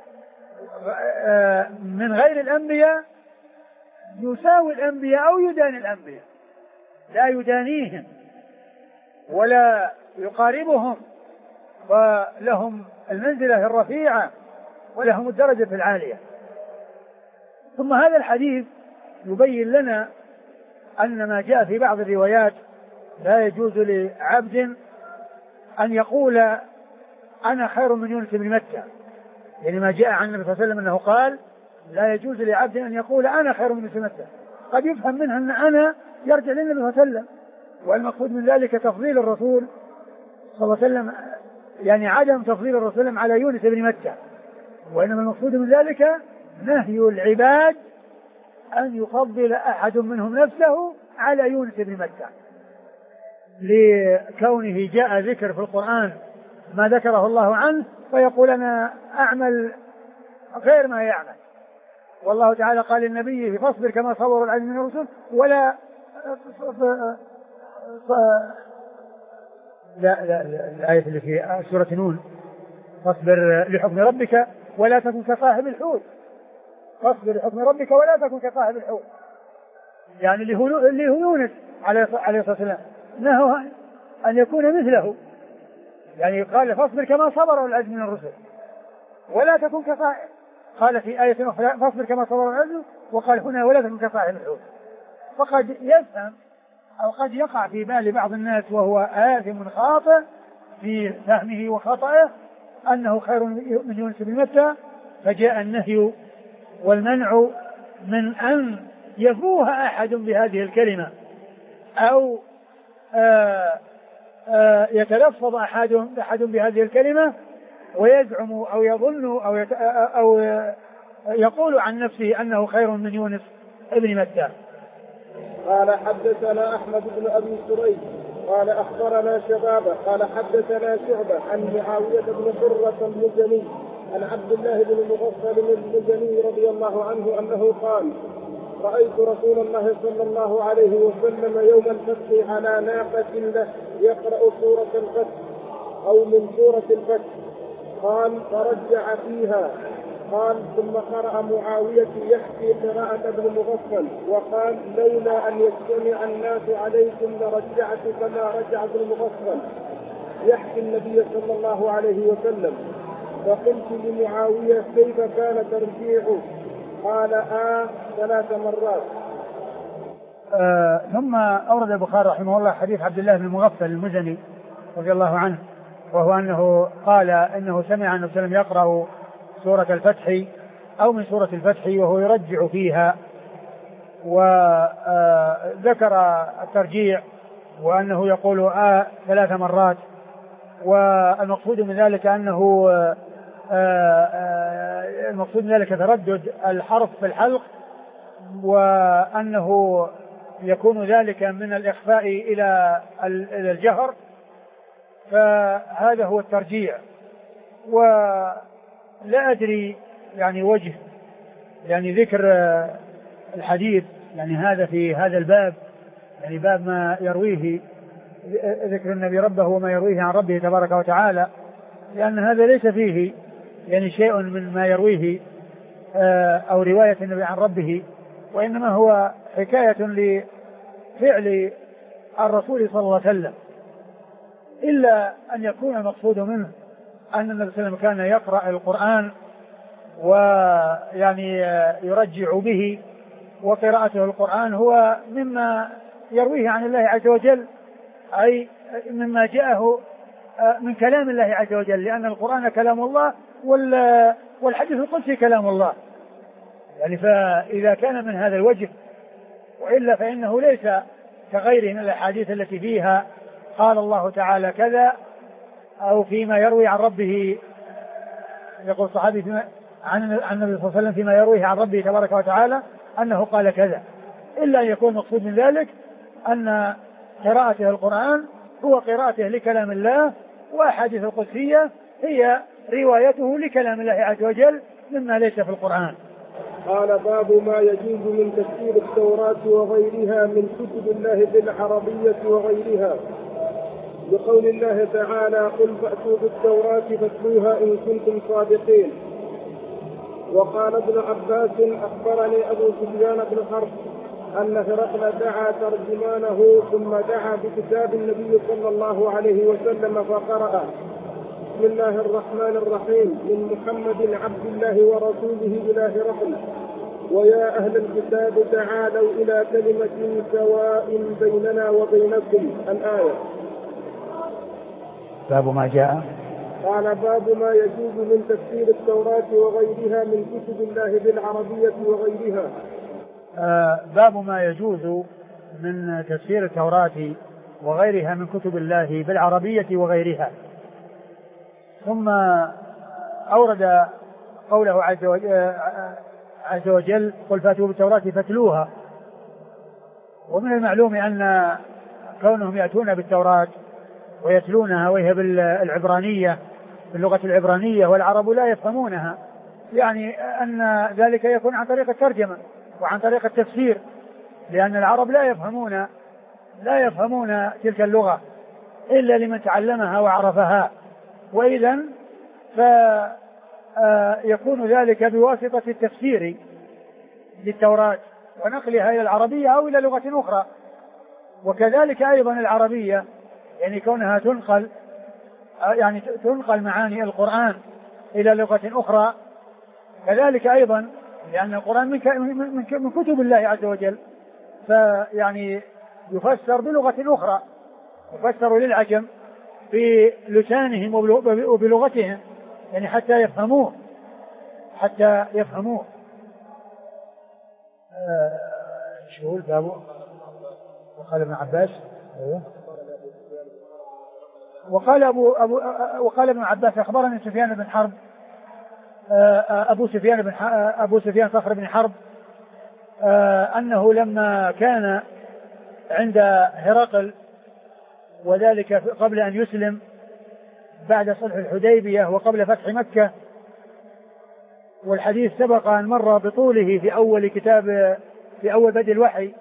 من غير الأنبياء يساوي الأنبياء أو يداني الأنبياء، لا يدانيهم ولا يقاربهم، ولهم المنزلة الرفيعة ولهم الدرجة العالية. ثم هذا الحديث يبين لنا أن ما جاء في بعض الروايات لا يجوز لعبد أن يقول أنا خير من يونس بن متى، يعني ما جاء عن النبي صلى الله عليه وسلم أنه قال لا يجوز لعبد أن يقول أنا خير من يونس بن متى. قد يفهم منها أن أنا يرجع للنبي صلى الله عليه وسلم، والمقصود من ذلك تفضيل الرسول صلى الله عليه وسلم، يعني عدم تفضيل الرسول على يونس بن متى، وإنما المقصود من ذلك نهي العباد أن يفضل أحد منهم نفسه على يونس بن متى، لكونه جاء ذكر في القرآن ما ذكره الله عنه فيقول أنا أعمل غير ما يعمل. والله تعالى قال للنبي فاصبر كما صبر العزم من الرسل ولا لا, لا, لا الآية اللي في سورة نون فاصبر لحكم ربك ولا تكن كصاحب الحوت، فاصبر لحكم ربك ولا تكن كصاحب الحوت، يعني اللي هو اللي هو يونس عليه الصلاة والسلام نهى أن يكون مثله، يعني قال فاصبر كما صبر العزم من الرسل ولا تكن كصاحب، قال في آية أخرى فاصبر كما صبر العزم، وقال هنا ولا تكن كصاحب الحوت. فقد يفهم أو قد يقع في بال بعض الناس وهو آثم خاطئ في فهمه وخطأه أنه خير من يونس بن متى، فجاء النهي والمنع من أن يفوه أحد بهذه الكلمة أو آآ آآ يتلفظ أحد أحد بهذه الكلمة ويزعم أو يظن أو, يت... أو يقول عن نفسه أنه خير من يونس بن متى. قال حدثنا أحمد بن أبي سريج قال أخبرنا شبابة قال حدثنا شعبة عن معاوية بن حرة المزني عن عبد الله بن مغفل المزني رضي الله عنه أنه قال رأيت رسول الله صلى الله عليه وسلم يوم الفتح على ناقة له يقرأ سورة الفتح أو من سورة الفتح، قال فرجع فيها، قال ثم قرأ معاوية يحكي قراءة ابن مغفل وقال لولا أن يجتمع الناس عليكم لرجعت كما رجع ابن مغفل يحكي النبي صلى الله عليه وسلم، فقلت لمعاوية كيف كان ترجيعه؟ قال آه ثلاث مرات. آه ثم أورد البخاري رحمه الله حديث عبد الله بن مغفل المزني رضي الله عنه، وهو أنه قال إنه سمع النبي صلى الله عليه وسلم يقرأ سورة الفتح أو من سورة الفتح وهو يرجع فيها، وذكر الترجيع وأنه يقول آه ثلاث مرات، والمقصود من ذلك أنه المقصود من ذلك تردد الحرف في الحلق، وأنه يكون ذلك من الإخفاء إلى الجهر، فهذا هو الترجيع. ولا أدري يعني وجه يعني ذكر الحديث يعني هذا في هذا الباب، يعني باب ما يرويه ذكر النبي ربه وما يرويه عن ربه تبارك وتعالى، لأن هذا ليس فيه يعني شيء من ما يرويه أو رواية النبي عن ربه، وإنما هو حكاية لفعل الرسول صلى الله عليه وسلم، إلا أن يكون المقصود منه أن النبي صلى الله عليه وسلم كان يقرأ القرآن ويعني يرجع به، وقراءته القرآن هو مما يرويه عن الله عز وجل، أي مما جاءه من كلام الله عز وجل، لأن القرآن كلام الله والحديث القدسي كلام الله، يعني فإذا كان من هذا الوجه، وإلا فإنه ليس كغيره من الأحاديث التي فيها قال الله تعالى كذا، أو فيما يروي عن ربه يقول صحابي فيما عن عن النبي صلى الله عليه وسلم فيما يرويه عن ربه تبارك وتعالى أنه قال كذا، إلا أن يكون مقصود من ذلك أن قراءته القرآن هو قراءته لكلام الله، وأحاديث القدسية هي روايته لكلام الله عز وجل مما ليس في القرآن. قال باب ما يجوز من تفسير التوراة وغيرها من كتب الله بالعربية وغيرها، بقول الله تعالى قل فأتوا بالتوراة فاتلوها إن كنتم صادقين. وقال ابن عباس أخبرني أبو سفيان بن حرب أن هرقل دعا ترجمانه ثم دعا بكتاب النبي صلى الله عليه وسلم فقرأ بسم الله الرحمن الرحيم من محمد عبد الله ورسوله إلى هرقل ويا أهل الكتاب تعالوا إلى كلمة سواء بيننا وبينكم الآية. باب ما جاء قال باب ما يجوز من تفسير التوراة وغيرها من كتب الله بالعربية وغيرها. آه باب ما يجوز من تفسير التوراة وغيرها من كتب الله بالعربية وغيرها. ثم أورد قوله عز وجل, عز وجل قل فاتوا بالتوراة فاتلوها. ومن المعلوم أن كونهم يأتون بالتوراة ويتلونها وهي بالعبرانية باللغة العبرانية والعرب لا يفهمونها، يعني أن ذلك يكون عن طريق الترجمة وعن طريق التفسير، لأن العرب لا يفهمون لا يفهمون تلك اللغة إلا لمن تعلمها وعرفها، وإذا فيكون ذلك بواسطة التفسير للتوراة ونقلها إلى العربية أو إلى لغة أخرى. وكذلك أيضا العربية يعني كونها تنقل يعني تنقل معاني القرآن إلى لغة أخرى، كذلك أيضا لأن القرآن من كتب الله عز وجل، فيعني يفسر بلغة أخرى، يفسر للعجم بلسانهم وبلغتهم يعني حتى يفهموه حتى يفهموه. آه شو الباب؟ وقال ابن عباس وقال أبو أبو وقال ابن عباس أخبرني سفيان بن حرب أبو سفيان بن أبو سفيان صخر بن حرب أنه لما كان عند هرقل وذلك قبل أن يسلم بعد صلح الحديبية وقبل فتح مكة، والحديث سبق أن مر بطوله في أول كتاب في أول بدء الوحي،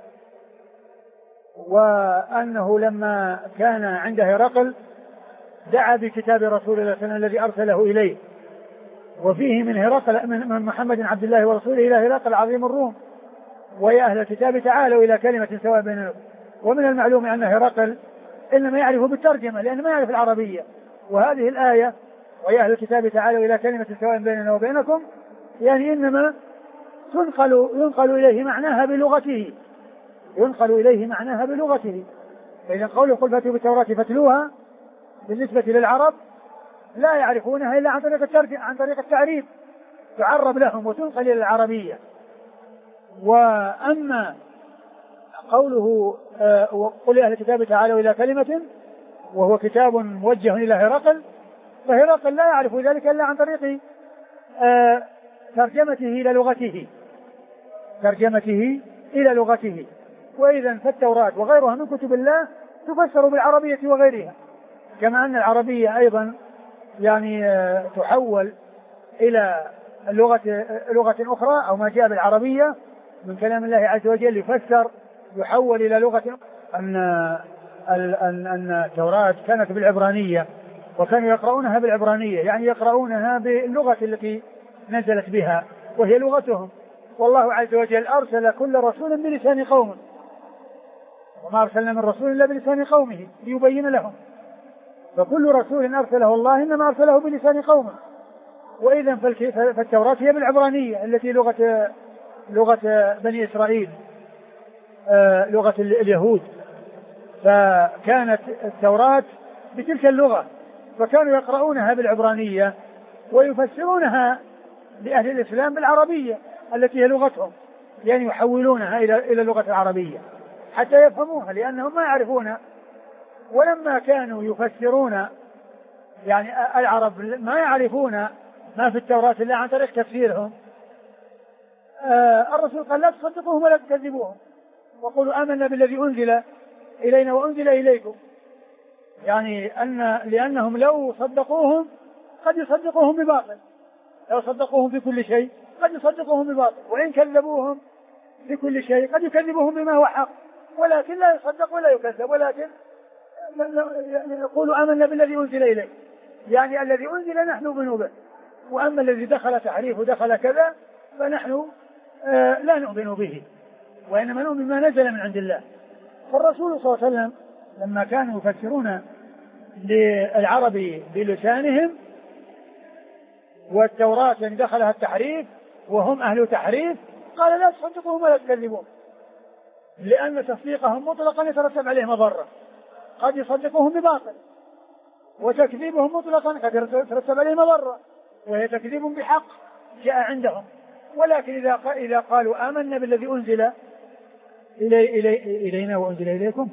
وأنه لما كان عند هرقل دعا بكتاب رسول الله صلى الله عليه وسلم الذي أرسله إليه، وفيه من هرقل من محمد عبد الله ورسوله إلى هرقل عظيم الروم ويا أهل الكتاب تعالوا إلى كلمة سواء بيننا. ومن المعلوم أن هرقل إنما يعرف بالترجمة لأنه ما يعرف العربية، وهذه الآية ويا أهل الكتاب تعالوا إلى كلمة سواء بيننا وبينكم يعني إنما تنقل ينقل إليه معناها بلغته ينقل إليه معناها بلغته. فإذا قوله قل فاتوا بالتوراة فاتلوها بالنسبة للعرب لا يعرفونها إلا عن طريق الترجمة عن طريق التعريف، تعرب لهم وتنقل إلى العربية. وأما قوله آه قل يا أهل الكتاب تعالوا إلى كلمة وهو كتاب موجه إلى هرقل، فهرقل لا يعرف ذلك إلا عن طريق آه ترجمته إلى لغته ترجمته إلى لغته. وإذا فالتوراة وغيرها من كتب الله تفسر بالعربية وغيرها، كما أن العربية أيضا يعني آه تحول إلى لغة لغة أخرى أو ما جاء بالعربية من كلام الله عز وجل يفسر يحول إلى لغة أن أن أن التوراة كانت بالعبرانية وكانوا يقرؤونها بالعبرانية، يعني يقرؤونها باللغة التي نزلت بها وهي لغتهم. والله عز وجل أرسل كل رسول بلسان قومه، وما أرسلنا من رسول إلا بلسان قومه ليبين لهم، فكل رسول أرسله الله إنما أرسله بلسان قومه. وإذا فالتوراة هي بالعبرانية التي لغة لغة بني إسرائيل آه لغة اليهود، فكانت التوراة بتلك اللغة، فكانوا يقرؤونها بالعبرانية ويفسرونها لأهل الإسلام بالعربية التي هي لغتهم، يعني يحولونها إلى إلى اللغة العربية حتى يفهموها، لأنهم ما يعرفون. ولما كانوا يفسرون يعني العرب ما يعرفون ما في التوراة إلا عن طريق تفسيرهم. آه الرسول قال لا تصدقوهم ولا تكذبوهم وقولوا آمنا بالذي أنزل إلينا وأنزل إليكم، يعني أن لأنهم لو صدقوهم قد يصدقوهم بباطل، لو صدقوهم في كل شيء قد يصدقوهم بباطل، وإن كذبوهم في كل شيء قد يكذبوهم بما هو حق، ولكن لا يصدق ولا يكذب، ولكن يقولوا آمنا بالذي أنزل إليه، يعني الذي أنزل نحن نؤمن به، وأما الذي دخل تحريف ودخل كذا فنحن آه لا نؤمن به، وإنما نؤمن بما نزل من عند الله. فالرسول صلى الله عليه وسلم لما كانوا يفسرون للعرب بلسانهم والتوراة ان دخلها التحريف وهم أهل تحريف قال لا تصدقوهم ولا تكذبوهم، لأن تصديقهم مطلقا يترتب عليه مضرة، قد يصدقوهم بباطل، وتكذيبهم مطلقا قد يترتب عليه مضرة وهي تكذيب بحق جاء عندهم. ولكن إذا إذا قالوا آمنا بالذي أنزل إلي إلي إلينا وأنزل إليكم،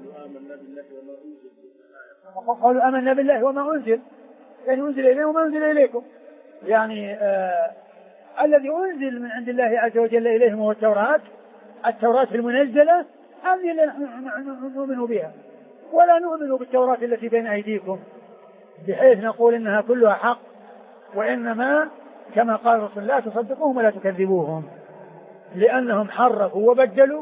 قالوا آمنا بالله وما أنزل، يعني أنزل إلينا وما أنزل إليكم، يعني آه الذي أنزل من عند الله عز وجل إليهم هو التوراة، التوراة المنزلة هذه اللي نحن نؤمن بها، ولا نؤمن بالتوراة التي بين أيديكم بحيث نقول إنها كلها حق، وإنما كما قال الرسول لا تصدقوهم ولا تكذبوهم، لأنهم حرفوا وبدلوا،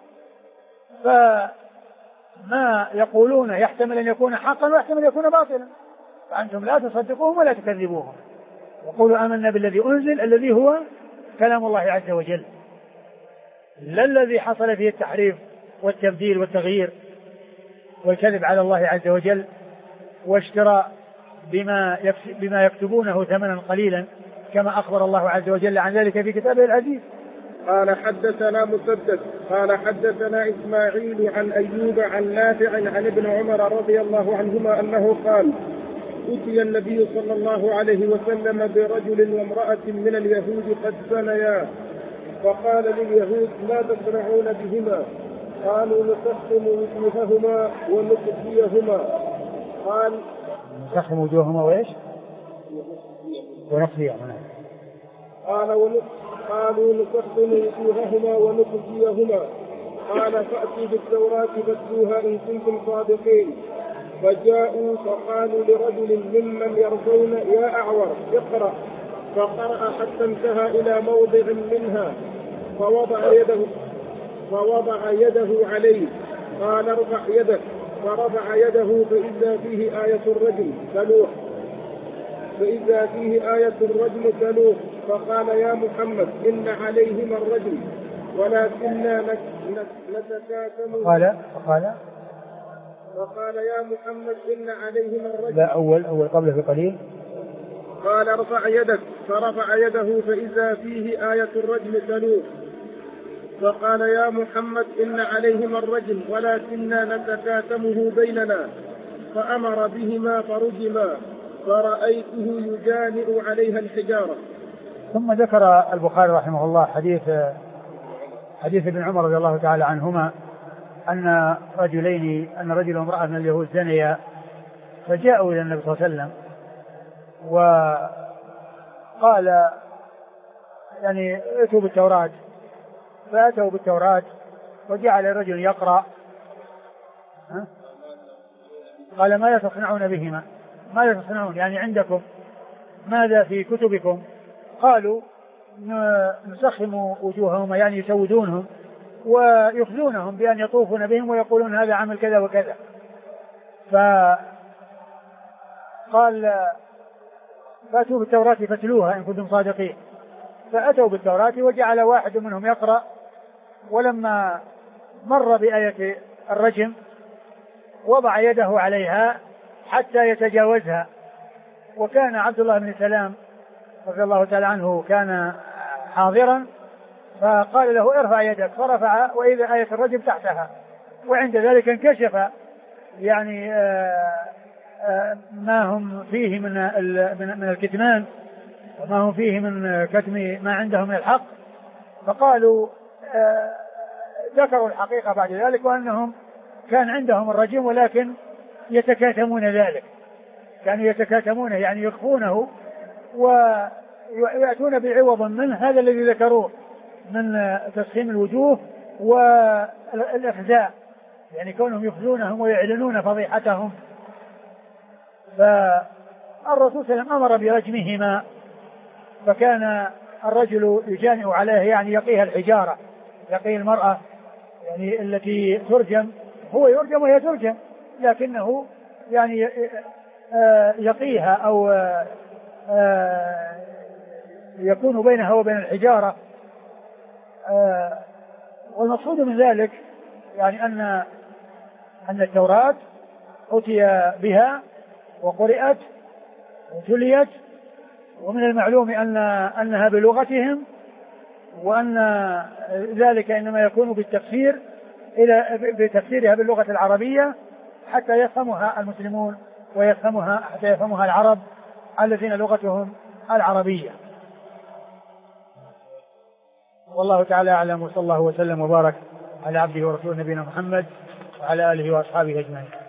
فما يقولون يحتمل أن يكون حقا ويحتمل أن يكون باطلا، فأنتم لا تصدقوهم ولا تكذبوهم، وقولوا آمنا بالذي أنزل الذي هو كلام الله عز وجل، لا الذي حصل فيه التحريف والتبديل والتغيير والكذب على الله عز وجل واشتراء بما بما يكتبونه ثمنا قليلا كما أخبر الله عز وجل عن ذلك في كتابه العزيز. قال حدثنا مسدد قال حدثنا إسماعيل عن أيوب عن نافع عن ابن عمر رضي الله عنهما أنه قال أتي النبي صلى الله عليه وسلم برجل وامرأة من اليهود قد زنيا، فقال لليهود ما تصنعون بهما؟ قالوا نسخم وجوههما ونقضيهما. قال نسخم وجوههما وإيش؟ ونقضيهما. قال ونق... قالوا نسخم وجوههما ونقضيهما. قال فأتوا بالتوراة فاتلوها إن كنتم صادقين. فجاءوا فقالوا لرجل ممن يرجون يا أعور اقرأ، فقرأ حتى انتهى إلى موضع منها فوضع يده فوضع يده عليه. قال ارفع يدك، فرفع يده فإذا فيه آية الرجم تلوح فإذا فيه آية الرجم تلوح فقال يا محمد إن عليهما الرجم ولكننا نتكاتم. فقال فقال فقال يا محمد إن عليهما الرجم. لا أول أول قبله بقليل. قال ارفع يدك، فرفع يده فإذا فيه آية الرجم تلوح فقال يا محمد إن عليهما الرجم ولكننا نتكاتمه بيننا، فأمر بهما فرجما فرأيته يجانئ عليها الحجارة. ثم ذكر البخاري رحمه الله حديث حديث ابن عمر رضي الله تعالى عنهما أن رجلين أن رجل وامرأة من اليهود زنيا، فجاءوا إلى النبي صلى الله عليه وسلم وقال يعني ائتوا بالتوراة، فأتوا بالتوراة وجعل الرجل يقرأ. قال ماذا تصنعون بهما؟ ماذا تصنعون يعني عندكم ماذا في كتبكم؟ قالوا نسخم وجوههما يعني يسودونهم ويخزونهم بأن يطوفون بهم ويقولون هذا عمل كذا وكذا. فقال فأتوا بالتوراة فاتلوها إن كنتم صادقين. فأتوا بالتوراة وجعل واحد منهم يقرأ، ولما مر بآية الرجم وضع يده عليها حتى يتجاوزها، وكان عبد الله بن سلام رضي الله تعالى عنه كان حاضرا، فقال له ارفع يدك، فرفع وإذا آية الرجم تحتها، وعند ذلك انكشف يعني آآ آآ ما هم فيه من من الكتمان وما هم فيه من كتم ما عندهم من الحق، فقالوا ذكروا الحقيقة بعد ذلك وأنهم كان عندهم الرجم ولكن يتكاتمون ذلك، كانوا يتكاتمونه يعني يخفونه ويأتون بعوض منه هذا الذي ذكروه من تسخيم الوجوه والإخزاء، يعني كونهم يخزونهم ويعلنون فضيحتهم. فالرسول صلى الله عليه وسلم أمر برجمهما، فكان الرجل يجانئ عليه يعني يقيها الحجارة، يقي المرأة يعني التي ترجم، هو يرجم وهي ترجم لكنه يعني يقيها أو يكون بينها وبين الحجارة. والمقصود من ذلك يعني أن أن التوراة أتي بها وقرأت وتليت، ومن المعلوم أن أنها بلغتهم، وأن ذلك إنما يكون بالتفسير إلى بتفسيرها باللغة العربية حتى يفهمها المسلمون ويفهمها حتى يفهمها العرب الذين لغتهم العربية. والله تعالى أعلم، وصلى الله وسلم وبارك على عبده ورسوله نبينا محمد وعلى آله وأصحابه أجمعين.